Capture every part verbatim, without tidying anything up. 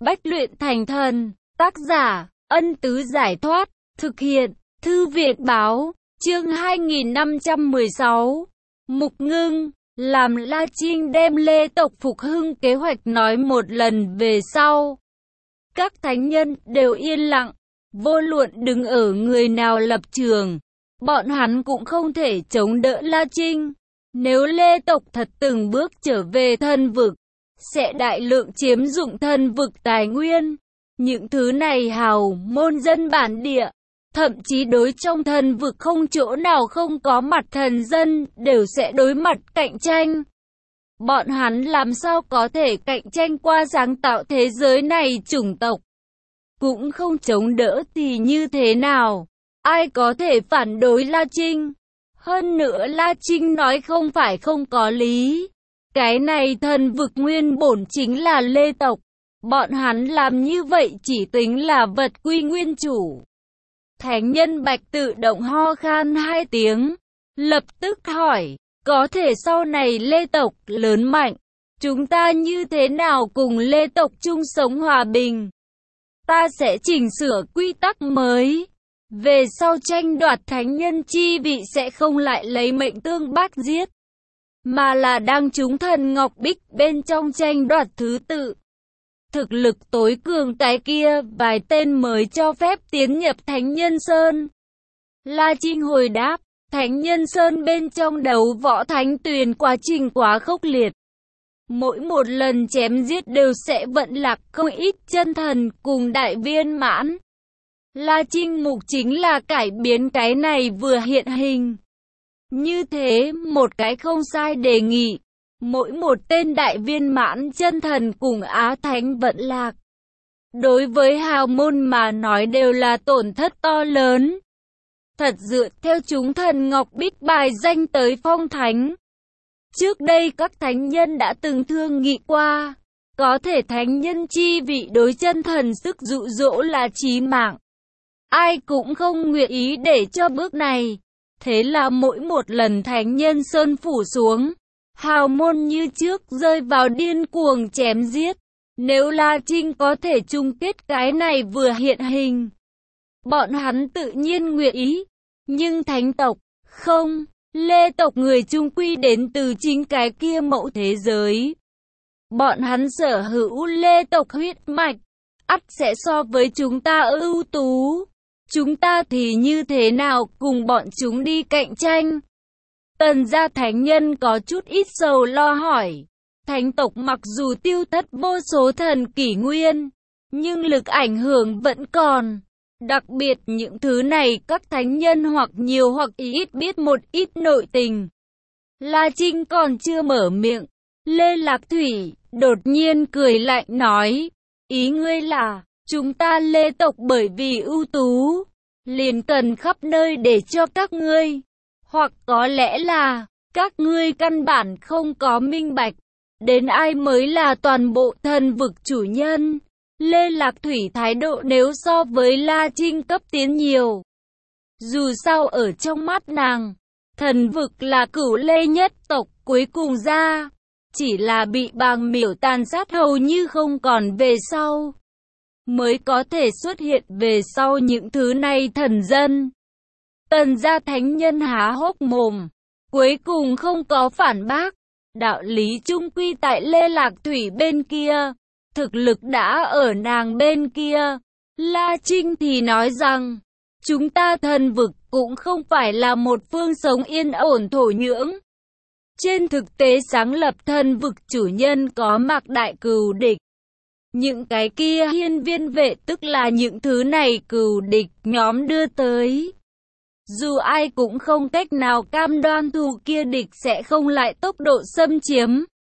Bách luyện thành thần. Tác giả, Ân Tứ Giải Thoát. Thực hiện, Thư Viện Báo. Chương hai nghìn năm trăm mười sáu. Mục Ngưng. Làm La Trinh đem Lê tộc phục hưng kế hoạch nói một lần về sau. Các thánh nhân đều yên lặng. Vô luận đứng ở người nào lập trường, bọn hắn cũng không thể chống đỡ La Trinh. Nếu Lê tộc thật từng bước trở về thần vực, sẽ đại lượng chiếm dụng thần vực tài nguyên. Những thứ này hào môn dân bản địa, thậm chí đối trong thần vực không chỗ nào không có mặt thần dân, đều sẽ đối mặt cạnh tranh. Bọn hắn làm sao có thể cạnh tranh qua sáng tạo thế giới này chủng tộc? Cũng không chống đỡ thì như thế nào? Ai có thể phản đối La Trinh? Hơn nữa La Trinh nói không phải không có lý. Cái này thần vực nguyên bổn chính là Lê tộc. Bọn hắn làm như vậy chỉ tính là vật quy nguyên chủ. Thánh nhân Bạch tự động ho khan hai tiếng. Lập tức hỏi, có thể sau này Lê tộc lớn mạnh, chúng ta như thế nào cùng Lê tộc chung sống hòa bình? Ta sẽ chỉnh sửa quy tắc mới. Về sau tranh đoạt thánh nhân chi vị sẽ không lại lấy mệnh tương bác giết, mà là đang chúng thần Ngọc Bích bên trong tranh đoạt thứ tự. Thực lực tối cường cái kia vài tên mới cho phép tiến nhập Thánh Nhân Sơn. La Trinh hồi đáp, Thánh Nhân Sơn bên trong đấu võ thánh tuyền quá trình quá khốc liệt. Mỗi một lần chém giết đều sẽ vận lạc không ít chân thần cùng đại viên mãn. La Trinh mục chính là cải biến cái này vừa hiện hình. Như thế, một cái không sai đề nghị. Mỗi một tên đại viên mãn chân thần cùng Á Thánh vận lạc, đối với hào môn mà nói đều là tổn thất to lớn. Thật dựa theo chúng thần Ngọc Bích bài danh tới phong thánh. Trước đây các thánh nhân đã từng thương nghị qua, có thể thánh nhân chi vị đối chân thần sức dụ dỗ là chí mạng. Ai cũng không nguyện ý để cho bước này. Thế là mỗi một lần thánh nhân sơn phủ xuống, hào môn như trước rơi vào điên cuồng chém giết. Nếu La Trinh có thể chung kết cái này vừa hiện hình, bọn hắn tự nhiên nguyện ý. Nhưng thánh tộc, không, Lê tộc người chung quy đến từ chính cái kia mẫu thế giới. Bọn hắn sở hữu Lê tộc huyết mạch, ắt sẽ so với chúng ta ưu tú. Chúng ta thì như thế nào cùng bọn chúng đi cạnh tranh? Tần gia thánh nhân có chút ít sầu lo hỏi. Thánh tộc mặc dù tiêu thất vô số thần kỷ nguyên, nhưng lực ảnh hưởng vẫn còn. Đặc biệt những thứ này các thánh nhân hoặc nhiều hoặc ít biết một ít nội tình. La Trinh còn chưa mở miệng, Lê Lạc Thủy đột nhiên cười lạnh nói, ý ngươi là, chúng ta Lê tộc bởi vì ưu tú, liền cần khắp nơi để cho các ngươi. Hoặc có lẽ là, các ngươi căn bản không có minh bạch, đến ai mới là toàn bộ thần vực chủ nhân. Lê Lạc Thủy thái độ nếu so với La Trinh cấp tiến nhiều. Dù sao ở trong mắt nàng, thần vực là cửu Lê nhất tộc cuối cùng ra, chỉ là bị bàng miểu tàn sát hầu như không còn về sau, mới có thể xuất hiện về sau những thứ này thần dân. Tần gia thánh nhân há hốc mồm, cuối cùng không có phản bác. Đạo lý chung quy tại Lê Lạc Thủy bên kia, thực lực đã ở nàng bên kia. La Trinh thì nói rằng, chúng ta thần vực cũng không phải là một phương sống yên ổn thổ nhưỡng. Trên thực tế sáng lập thần vực chủ nhân có Mạc Đại Cừu địch. Những cái kia hiên viên vệ tức là những thứ này cừu địch nhóm đưa tới. Dù ai cũng không cách nào cam đoan thù kia địch sẽ không lại tốc độ xâm chiếm.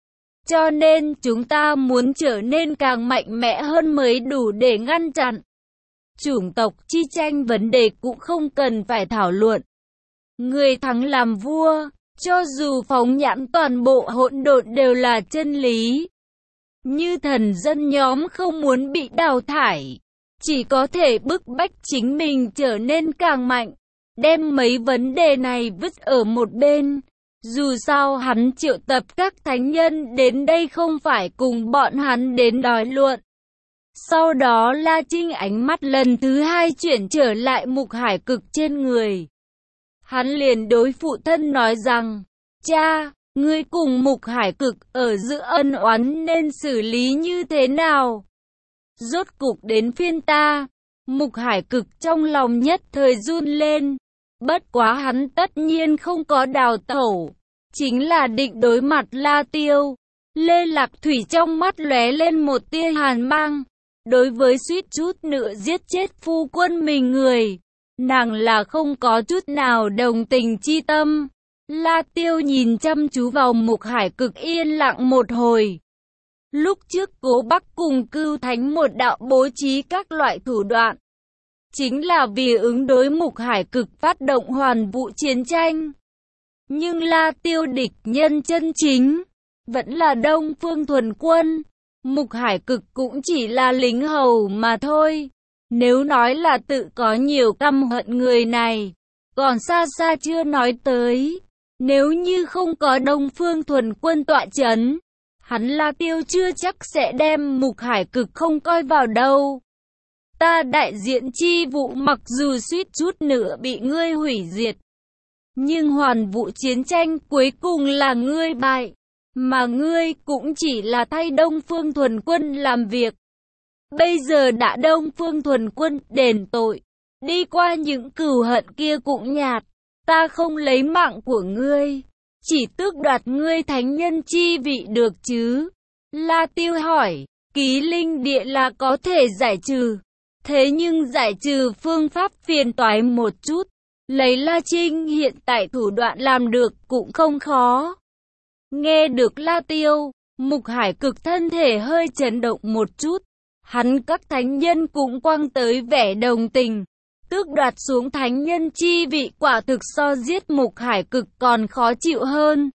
Cho nên chúng ta muốn trở nên càng mạnh mẽ hơn mới đủ để ngăn chặn. Chủng tộc chi tranh vấn đề cũng không cần phải thảo luận. Người thắng làm vua, cho dù phóng nhãn toàn bộ hỗn độn đều là chân lý. Như thần dân nhóm không muốn bị đào thải, chỉ có thể bức bách chính mình trở nên càng mạnh. Đem mấy vấn đề này vứt ở một bên. Dù sao hắn triệu tập các thánh nhân đến đây không phải cùng bọn hắn đến đòi luận. Sau đó La Trinh ánh mắt lần thứ hai chuyển trở lại Mục Hải Cực trên người. Hắn liền đối phụ thân nói rằng, cha, ngươi cùng Mục Hải Cực ở giữa ân oán nên xử lý như thế nào? Rốt cục đến phiên ta. Mục Hải Cực trong lòng nhất thời run lên. Bất quá hắn tất nhiên không có đào tẩu, chính là định đối mặt La Tiêu. Lê Lạc Thủy trong mắt lóe lên một tia hàn mang. Đối với suýt chút nữa giết chết phu quân mình người, nàng là không có chút nào đồng tình chi tâm. La Tiêu nhìn chăm chú vào Mục Hải Cực yên lặng một hồi. Lúc trước Cố Bắc cùng Cưu Thánh một đạo bố trí các loại thủ đoạn, chính là vì ứng đối Mục Hải Cực phát động hoàn vũ chiến tranh. Nhưng La Tiêu địch nhân chân chính vẫn là Đông Phương Thuần Quân. Mục Hải Cực cũng chỉ là lính hầu mà thôi. Nếu nói là tự có nhiều căm hận người này, còn xa xa chưa nói tới. Nếu như không có Đông Phương Thuần Quân tọa chấn, hắn La Tiêu chưa chắc sẽ đem Mục Hải Cực không coi vào đâu. Ta đại diện chi vụ mặc dù suýt chút nữa bị ngươi hủy diệt, nhưng hoàn vũ chiến tranh cuối cùng là ngươi bại, mà ngươi cũng chỉ là thay Đông Phương Thuần Quân làm việc. Bây giờ đã Đông Phương Thuần Quân đền tội, đi qua những cừu hận kia cũng nhạt. Ta không lấy mạng của ngươi, chỉ tước đoạt ngươi thánh nhân chi vị được chứ? La Tiêu hỏi. Ký linh địa là có thể giải trừ, thế nhưng giải trừ phương pháp phiền toái một chút. Lấy La Trinh hiện tại thủ đoạn làm được cũng không khó. Nghe được La Tiêu, Mục Hải Cực thân thể hơi chấn động một chút. Hắn các thánh nhân cũng quăng tới vẻ đồng tình. Tước đoạt xuống thánh nhân chi vị quả thực so giết Mục Hải Cực còn khó chịu hơn.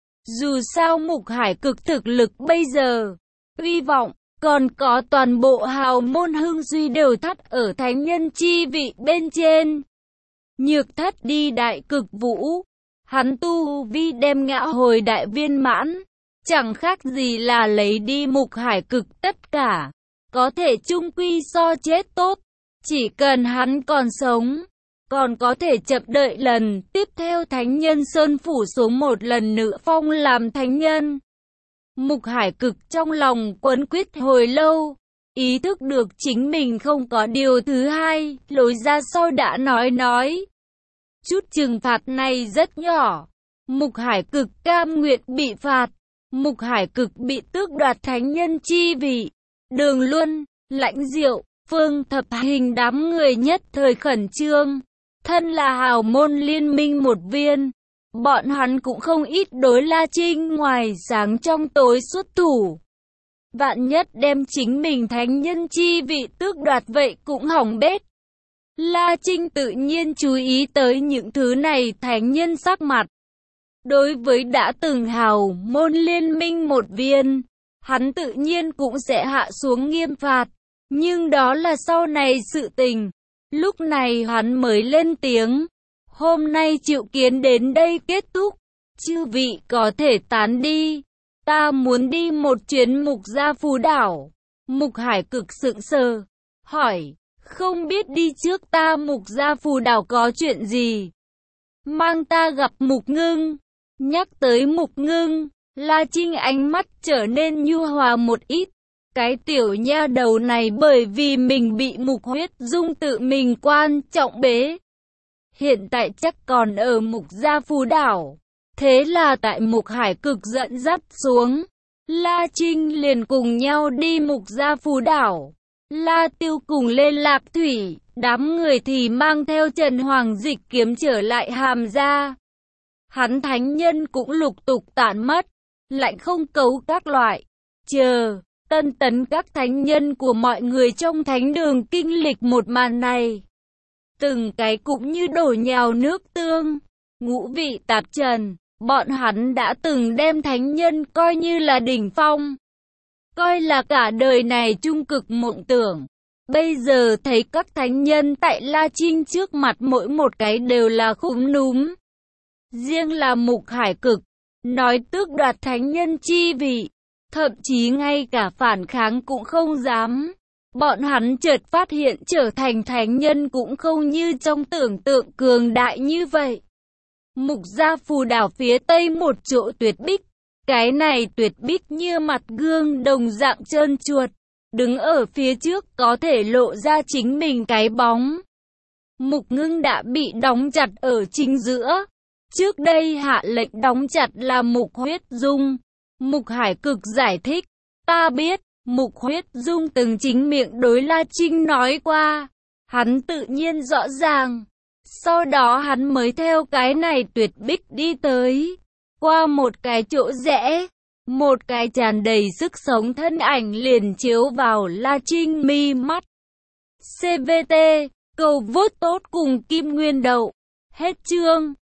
Dù sao Mục Hải Cực thực lực bây giờ, uy vọng, còn có toàn bộ hào môn hưng duy đều thắt ở thánh nhân chi vị bên trên. Nhược Thất đi đại cực vũ, hắn tu vi đem ngã hồi đại viên mãn, chẳng khác gì là lấy đi Mục Hải Cực tất cả, có thể chung quy so chết tốt. Chỉ cần hắn còn sống, còn có thể chậm đợi lần tiếp theo Thánh Nhân Sơn phủ xuống một lần nữa phong làm thánh nhân. Mục Hải Cực trong lòng quấn quýt hồi lâu, ý thức được chính mình không có điều thứ hai, lối ra sau đã nói nói. Chút trừng phạt này rất nhỏ, Mục Hải Cực cam nguyện bị phạt, Mục Hải Cực bị tước đoạt thánh nhân chi vị. Đường Luân, Lãnh Diệu, Phương Thập Hình đám người nhất thời khẩn trương. Thân là hào môn liên minh một viên, bọn hắn cũng không ít đối La Trinh ngoài sáng trong tối xuất thủ. Vạn nhất đem chính mình thánh nhân chi vị tước đoạt vậy cũng hỏng bét. La Trinh tự nhiên chú ý tới những thứ này thánh nhân sắc mặt. Đối với đã từng hào môn liên minh một viên, hắn tự nhiên cũng sẽ hạ xuống nghiêm phạt. Nhưng đó là sau này sự tình. Lúc này hắn mới lên tiếng. Hôm nay triệu kiến đến đây kết thúc. Chư vị có thể tán đi. Ta muốn đi một chuyến Mục Gia Phù Đảo. Mục Hải Cực sững sờ, hỏi. Không biết đi trước ta Mục Gia Phù Đảo có chuyện gì? Mang ta gặp Mục Ngưng. Nhắc tới Mục Ngưng, La Trinh ánh mắt trở nên nhu hòa một ít. Cái tiểu nha đầu này bởi vì mình bị Mục Huyết Dung tự mình quan trọng bế. Hiện tại chắc còn ở Mục Gia Phù Đảo. Thế là tại Mục Hải Cực dẫn dắt xuống, La Trinh liền cùng nhau đi Mục Gia Phù Đảo. La Tiêu cùng Lê Lạc Thủy, đám người thì mang theo Trần Hoàng Dịch Kiếm trở lại Hàm Gia. Hắn thánh nhân cũng lục tục tản mất, lạnh không cấu các loại. Chờ, tân tấn các thánh nhân của mọi người trong thánh đường kinh lịch một màn này. Từng cái cũng như đổ nhào nước tương, ngũ vị tạp trần, bọn hắn đã từng đem thánh nhân coi như là đỉnh phong. Coi là cả đời này trung cực mộng tưởng. Bây giờ thấy các thánh nhân tại La Trinh trước mặt mỗi một cái đều là khúm núm. Riêng là Mục Hải Cực, nói tước đoạt thánh nhân chi vị, thậm chí ngay cả phản kháng cũng không dám. bọn hắn chợt phát hiện trở thành thánh nhân cũng không như trong tưởng tượng cường đại như vậy. Mục Gia Phù đảo phía tây một chỗ tuyệt bích, cái này tuyệt bích như mặt gương đồng dạng trơn chuột, đứng ở phía trước có thể lộ ra chính mình cái bóng. Mục Ngưng đã bị đóng chặt ở chính giữa. Trước đây hạ lệnh đóng chặt là Mục Huyết Dung. Mục Hải Cực giải thích, ta biết, Mục Huyết Dung từng chính miệng đối La Trinh nói qua, hắn tự nhiên rõ ràng. Sau đó hắn mới theo cái này tuyệt bích đi tới, qua một cái chỗ rẽ, một cái tràn đầy sức sống thân ảnh liền chiếu vào La Trinh mi mắt. xê vê tê, cầu vote tốt cùng Kim Nguyên Đậu. Hết chương.